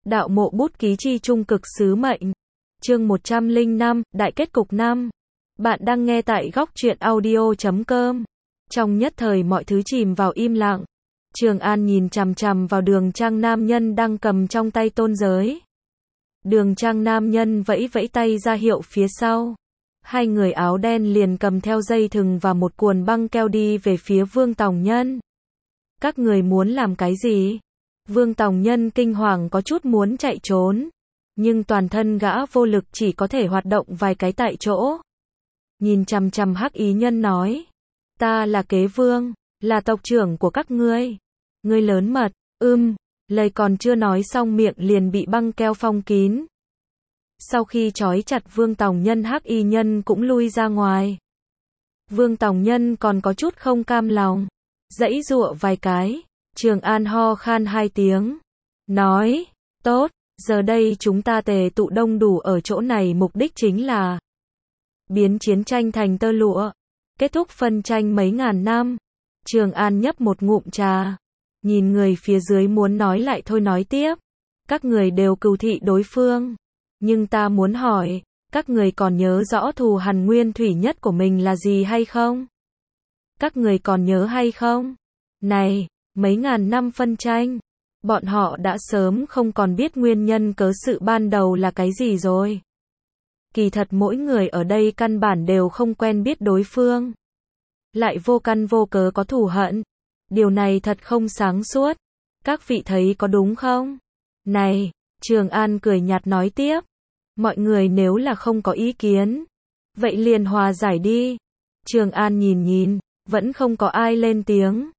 Đạo mộ bút ký chi trung cực sứ mệnh. Chương 105, Đại kết cục 5. Bạn đang nghe tại góc truyện audio.com. Trong nhất thời mọi thứ chìm vào im lặng. Trường An nhìn chằm chằm vào Đường Trang nam nhân đang cầm trong tay tôn giới. Đường Trang nam nhân vẫy vẫy tay ra hiệu phía sau. Hai người áo đen liền cầm theo dây thừng và một cuộn băng keo đi về phía Vương Tòng Nhân. Các người muốn làm cái gì? Vương Tòng Nhân kinh hoàng có chút muốn chạy trốn, nhưng toàn thân gã vô lực chỉ có thể hoạt động vài cái tại chỗ. Nhìn chằm chằm Hắc Ý Nhân nói, ta là kế vương, là tộc trưởng của các ngươi. Ngươi lớn mật, lời còn chưa nói xong miệng liền bị băng keo phong kín. Sau khi trói chặt Vương Tòng Nhân, Hắc Y Nhân cũng lui ra ngoài. Vương Tòng Nhân còn có chút không cam lòng, giãy giụa vài cái. Trường An ho khan hai tiếng, nói, tốt, giờ đây chúng ta tề tụ đông đủ ở chỗ này, mục đích chính là biến chiến tranh thành tơ lụa, kết thúc phân tranh mấy ngàn năm. Trường An nhấp một ngụm trà, nhìn người phía dưới muốn nói lại thôi nói tiếp, các người đều cừu thị đối phương, nhưng ta muốn hỏi, các người còn nhớ rõ thù hằn nguyên thủy nhất của mình là gì hay không? Các người còn nhớ hay không? Này, mấy ngàn năm phân tranh, bọn họ đã sớm không còn biết nguyên nhân cớ sự ban đầu là cái gì rồi. Kỳ thật mỗi người ở đây căn bản đều không quen biết đối phương, lại vô căn vô cớ có thù hận. Điều này thật không sáng suốt. Các vị thấy có đúng không? Này, Trường An cười nhạt nói tiếp, mọi người nếu là không có ý kiến, vậy liền hòa giải đi. Trường An nhìn, vẫn không có ai lên tiếng.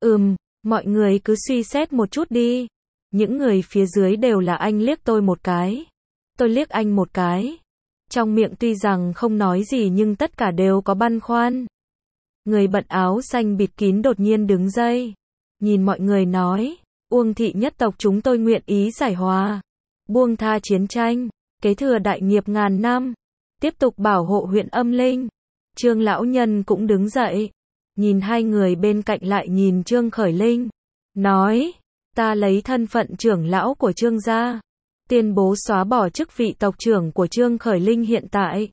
Mọi người cứ suy xét một chút đi. Những người phía dưới đều là anh liếc tôi một cái, tôi liếc anh một cái. Trong miệng tuy rằng không nói gì nhưng tất cả đều có băn khoăn. Người bận áo xanh bịt kín đột nhiên đứng dậy, nhìn mọi người nói, Uông thị nhất tộc chúng tôi nguyện ý giải hòa, buông tha chiến tranh, kế thừa đại nghiệp ngàn năm, tiếp tục bảo hộ huyện Âm Linh. Trương lão nhân cũng đứng dậy, nhìn hai người bên cạnh lại nhìn Trương Khởi Linh, nói, ta lấy thân phận trưởng lão của Trương gia, tuyên bố xóa bỏ chức vị tộc trưởng của Trương Khởi Linh hiện tại.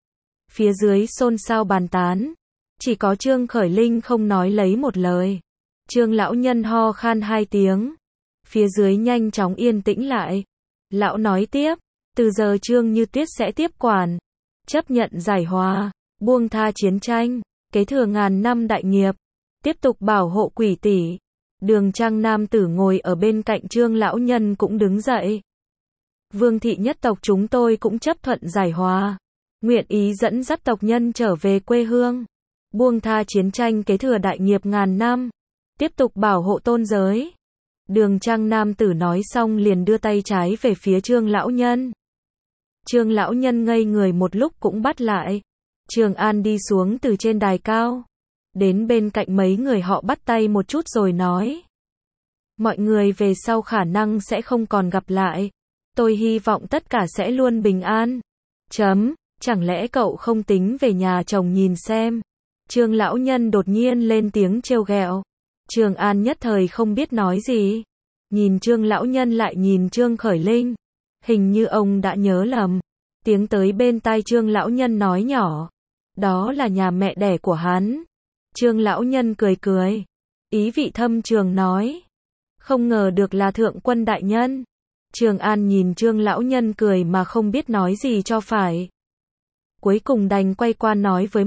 Phía dưới xôn xao bàn tán, chỉ có Trương Khởi Linh không nói lấy một lời. Trương lão nhân ho khan hai tiếng, phía dưới nhanh chóng yên tĩnh lại. Lão nói tiếp, từ giờ Trương Như Tuyết sẽ tiếp quản, chấp nhận giải hòa, buông tha chiến tranh, kế thừa ngàn năm đại nghiệp, tiếp tục bảo hộ Quỷ tỷ. Đường Trang nam tử ngồi ở bên cạnh Trương lão nhân cũng đứng dậy. Vương thị nhất tộc chúng tôi cũng chấp thuận giải hòa, nguyện ý dẫn dắt tộc nhân trở về quê hương, buông tha chiến tranh, kế thừa đại nghiệp ngàn năm, tiếp tục bảo hộ tôn giới. Đường Trang nam tử nói xong liền đưa tay trái về phía Trương lão nhân. Trương lão nhân ngây người một lúc cũng bắt lại. Trường An đi xuống từ trên đài cao, đến bên cạnh mấy người họ bắt tay một chút rồi nói, mọi người về sau khả năng sẽ không còn gặp lại, tôi hy vọng tất cả sẽ luôn bình an. Chẳng lẽ cậu không tính về nhà chồng nhìn xem? Trương lão nhân đột nhiên lên tiếng trêu ghẹo. Trường An nhất thời không biết nói gì, nhìn Trương lão nhân lại nhìn Trương Khởi Linh, hình như ông đã nhớ lầm. Tiếng tới bên tai Trương lão nhân nói nhỏ, đó là nhà mẹ đẻ của hắn. Trương lão nhân cười, ý vị thâm trường nói, không ngờ được là thượng quân đại nhân. Trường An nhìn Trương lão nhân cười mà không biết nói gì cho phải. Cuối cùng đành quay qua nói với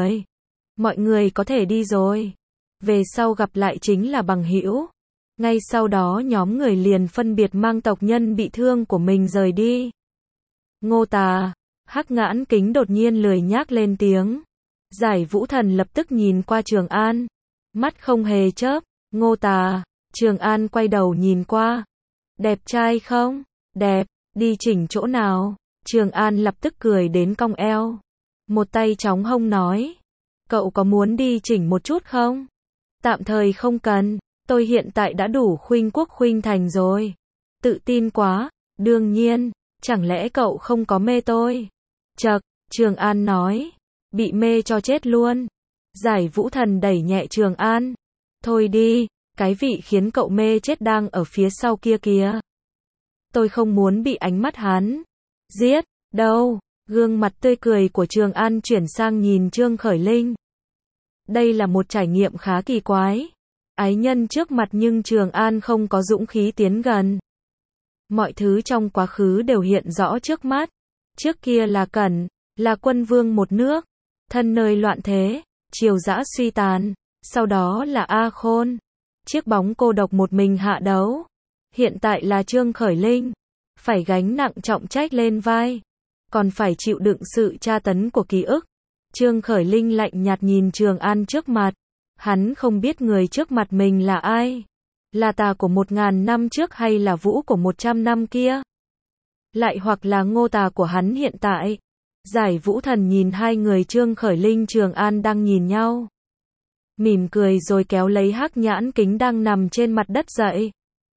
mọi người có thể đi rồi, về sau gặp lại chính là bằng hữu. Ngay sau đó nhóm người liền phân biệt mang tộc nhân bị thương của mình rời đi. Ngô Tà, Hắc Ngãn Kính đột nhiên lười nhác lên tiếng. Giải Vũ Thần lập tức nhìn qua Trường An, mắt không hề chớp. Ngô Tà. Trường An quay đầu nhìn qua, đẹp trai không? Đẹp. Đi chỉnh chỗ nào? Trường An lập tức cười đến cong eo, một tay trống hông nói, cậu có muốn đi chỉnh một chút không? Tạm thời không cần, tôi hiện tại đã đủ khuynh quốc khuynh thành rồi. Tự tin quá. Đương nhiên, chẳng lẽ cậu không có mê tôi? Chậc, Trường An nói, bị mê cho chết luôn. Giải Vũ Thần đẩy nhẹ Trường An, thôi đi, cái vị khiến cậu mê chết đang ở phía sau kia kìa. Tôi không muốn bị ánh mắt hắn giết, đâu. Gương mặt tươi cười của Trường An chuyển sang nhìn Trương Khởi Linh. Đây là một trải nghiệm khá kỳ quái. Ái nhân trước mặt nhưng Trường An không có dũng khí tiến gần. Mọi thứ trong quá khứ đều hiện rõ trước mắt. Trước kia là Cẩn, là quân vương một nước, thân nơi loạn thế, triều dã suy tàn. Sau đó là A Khôn, chiếc bóng cô độc một mình hạ đấu. Hiện tại là Trương Khởi Linh, phải gánh nặng trọng trách lên vai, còn phải chịu đựng sự tra tấn của ký ức. Trương Khởi Linh lạnh nhạt nhìn Trường An trước mặt. Hắn không biết người trước mặt mình là ai. Là Tà của 1000 năm trước hay là Vũ của 100 năm kia? Lại hoặc là Ngô Tà của hắn hiện tại? Giải Vũ Thần nhìn hai người Trương Khởi Linh Trường An đang nhìn nhau. Mỉm cười rồi kéo lấy Hắc Nhãn Kính đang nằm trên mặt đất dậy.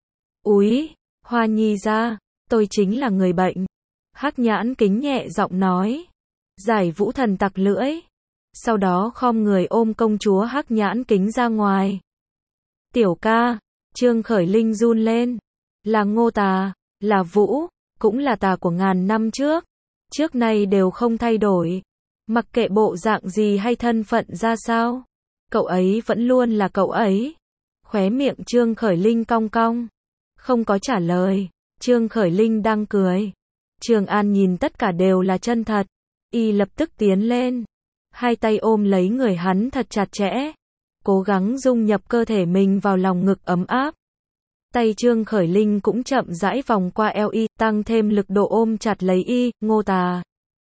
Úi, Hoa Nhi ra, tôi chính là người bệnh. Hắc Nhãn Kính nhẹ giọng nói. Giải Vũ Thần tặc lưỡi. Sau đó khom người ôm công chúa Hắc Nhãn Kính ra ngoài. Tiểu ca, Trương Khởi Linh run lên. Là Ngô Tà, là Vũ, cũng là Tà của 1000 năm trước. Trước nay đều không thay đổi. Mặc kệ bộ dạng gì hay thân phận ra sao, cậu ấy vẫn luôn là cậu ấy. Khóe miệng Trương Khởi Linh cong cong. Không có trả lời. Trương Khởi Linh đang cười. Trường An nhìn tất cả đều là chân thật. Y lập tức tiến lên. Hai tay ôm lấy người hắn thật chặt chẽ. Cố gắng dung nhập cơ thể mình vào lòng ngực ấm áp. Tay Trương Khởi Linh cũng chậm rãi vòng qua eo Y, tăng thêm lực độ ôm chặt lấy Y. Ngô Tà,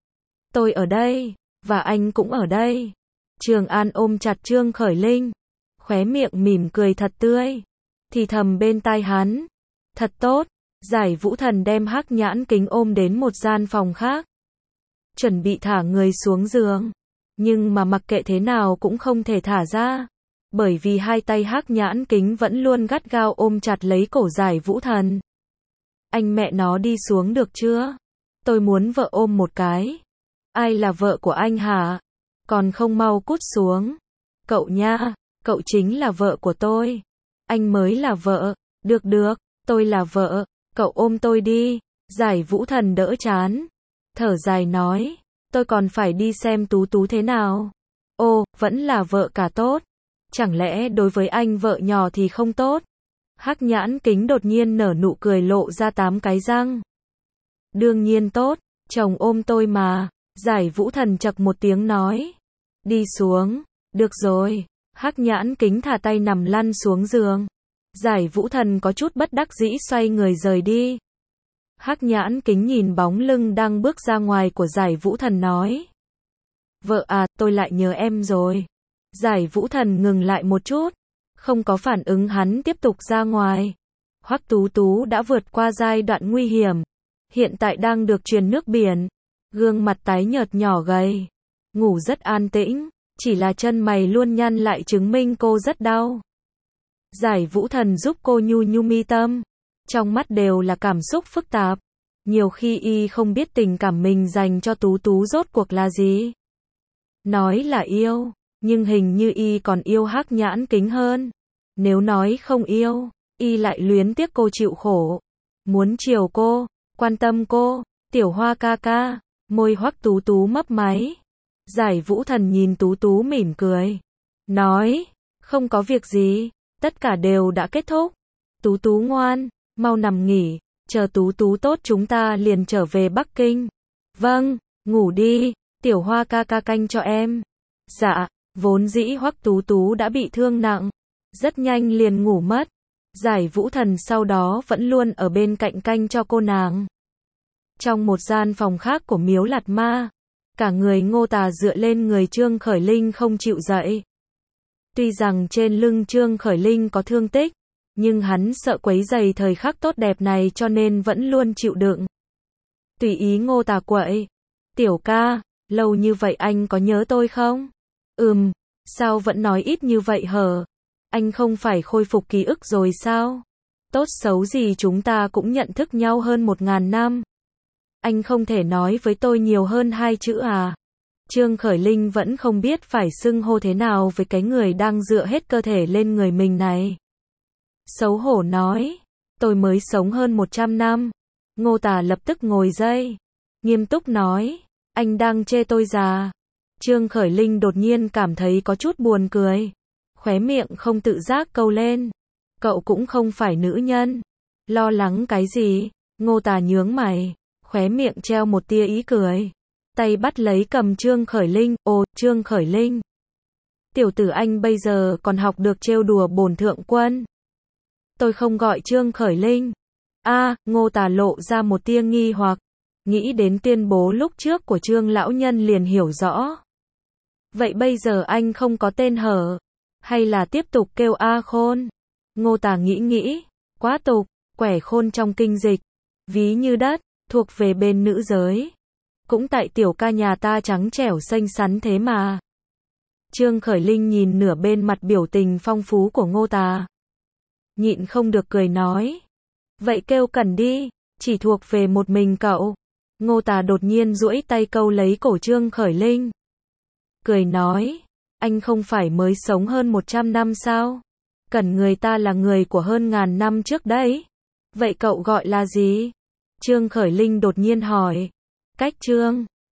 tôi ở đây, và anh cũng ở đây. Trường An ôm chặt Trương Khởi Linh, khóe miệng mỉm cười thật tươi. Thì thầm bên tai hắn. Thật tốt. Giải Vũ Thần đem Hắc Nhãn Kính ôm đến một gian phòng khác. Chuẩn bị thả người xuống giường. Nhưng mà mặc kệ thế nào cũng không thể thả ra. Bởi vì hai tay Hắc Nhãn Kính vẫn luôn gắt gao ôm chặt lấy cổ Giải Vũ Thần. Anh mẹ nó đi xuống được chưa? Tôi muốn vợ ôm một cái. Ai là vợ của anh hả? Còn không mau cút xuống. Cậu nha, cậu chính là vợ của tôi. Anh mới là vợ. Được được, tôi là vợ. Cậu ôm tôi đi. Giải Vũ Thần đỡ chán. Thở dài nói. Tôi còn phải đi xem Tú Tú thế nào. Ô, vẫn là vợ cả tốt. Chẳng lẽ đối với anh vợ nhỏ thì không tốt? Hắc Nhãn Kính đột nhiên nở nụ cười lộ ra 8 cái răng. Đương nhiên tốt, chồng ôm tôi mà. Giải Vũ Thần chậc một tiếng nói. Đi xuống. Được rồi. Hắc Nhãn Kính thả tay nằm lăn xuống giường. Giải Vũ Thần có chút bất đắc dĩ xoay người rời đi. Hắc Nhãn Kính nhìn bóng lưng đang bước ra ngoài của Giải Vũ Thần nói. Vợ à, tôi lại nhớ em rồi. Giải Vũ Thần ngừng lại một chút. Không có phản ứng hắn tiếp tục ra ngoài. Hoắc Tú Tú đã vượt qua giai đoạn nguy hiểm. Hiện tại đang được truyền nước biển. Gương mặt tái nhợt nhỏ gầy. Ngủ rất an tĩnh. Chỉ là chân mày luôn nhăn lại chứng minh cô rất đau. Giải Vũ Thần giúp cô nhu nhu mi tâm. Trong mắt đều là cảm xúc phức tạp. Nhiều khi y không biết tình cảm mình dành cho Tú Tú rốt cuộc là gì. Nói là yêu, nhưng hình như y còn yêu Hắc Nhãn Kính hơn. Nếu nói không yêu, y lại luyến tiếc cô chịu khổ. Muốn chiều cô, quan tâm cô. Tiểu Hoa ca ca. Môi Hoắc Tú Tú mấp máy. Giải Vũ Thần nhìn Tú Tú mỉm cười. Nói, không có việc gì. Tất cả đều đã kết thúc. Tú Tú ngoan, mau nằm nghỉ. Chờ Tú Tú tốt chúng ta liền trở về Bắc Kinh. Vâng, ngủ đi. Tiểu Hoa ca ca canh cho em. Dạ, vốn dĩ Hoắc Tú Tú đã bị thương nặng. Rất nhanh liền ngủ mất. Giải Vũ Thần sau đó vẫn luôn ở bên cạnh canh cho cô nàng. Trong một gian phòng khác của Miếu Lạt Ma. Cả người Ngô Tà dựa lên người Trương Khởi Linh không chịu dậy. Tuy rằng trên lưng Trương Khởi Linh có thương tích, nhưng hắn sợ quấy rầy thời khắc tốt đẹp này cho nên vẫn luôn chịu đựng. Tùy ý Ngô Tà quậy. Tiểu ca, lâu như vậy anh có nhớ tôi không? Sao vẫn nói ít như vậy hở? Anh không phải khôi phục ký ức rồi sao? Tốt xấu gì chúng ta cũng nhận thức nhau hơn 1000 năm. Anh không thể nói với tôi nhiều hơn 2 chữ à? Trương Khởi Linh vẫn không biết phải xưng hô thế nào với cái người đang dựa hết cơ thể lên người mình này. Xấu hổ nói, tôi mới sống hơn 100 năm. Ngô Tả lập tức ngồi dậy, nghiêm túc nói, anh đang chê tôi già. Trương Khởi Linh đột nhiên cảm thấy có chút buồn cười, khóe miệng không tự giác câu lên. Cậu cũng không phải nữ nhân, lo lắng cái gì? Ngô Tả nhướng mày, khóe miệng treo một tia ý cười, tay bắt lấy cầm Trương Khởi Linh. Ồ, Trương Khởi Linh, tiểu tử anh bây giờ còn học được trêu đùa bổn thượng quân. Tôi không gọi Trương Khởi Linh. Ngô Tả lộ ra một tia nghi hoặc, nghĩ đến tuyên bố lúc trước của Trương lão nhân liền hiểu rõ. Vậy bây giờ anh không có tên hở, hay là tiếp tục kêu A Khôn? Ngô Tả nghĩ, quá tục, quẻ khôn trong kinh dịch, ví như đất, thuộc về bên nữ giới. Cũng tại tiểu ca nhà ta trắng trẻo xinh xắn thế mà. Trương Khởi Linh nhìn nửa bên mặt biểu tình phong phú của Ngô Tả, nhịn không được cười nói. Vậy kêu Cẩn đi, chỉ thuộc về một mình cậu. Ngô Tả đột nhiên duỗi tay câu lấy cổ Trương Khởi Linh, cười nói, anh không phải mới sống hơn 100 năm sao? Cẩn người ta là người của hơn ngàn năm trước đấy. Vậy cậu gọi là gì? Trương Khởi Linh đột nhiên hỏi. Cách Trương.